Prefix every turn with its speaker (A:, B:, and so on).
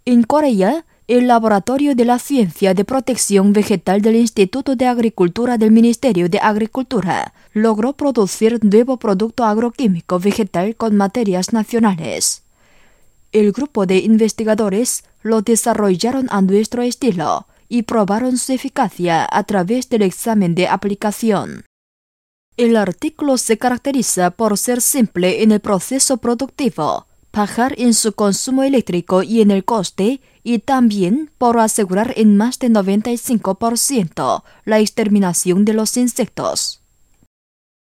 A: En Corea, el Laboratorio de la Ciencia de Protección Vegetal del Instituto de Agricultura del Ministerio de Agricultura logró producir nuevo producto agroquímico vegetal con materias nacionales. El grupo de investigadores lo desarrollaron a nuestro estilo y probaron su eficacia a través del examen de aplicación. El artículo se caracteriza por ser simple en el proceso productivo, bajar en su consumo eléctrico y en el coste, y también por asegurar en más de 95% la exterminación de los insectos.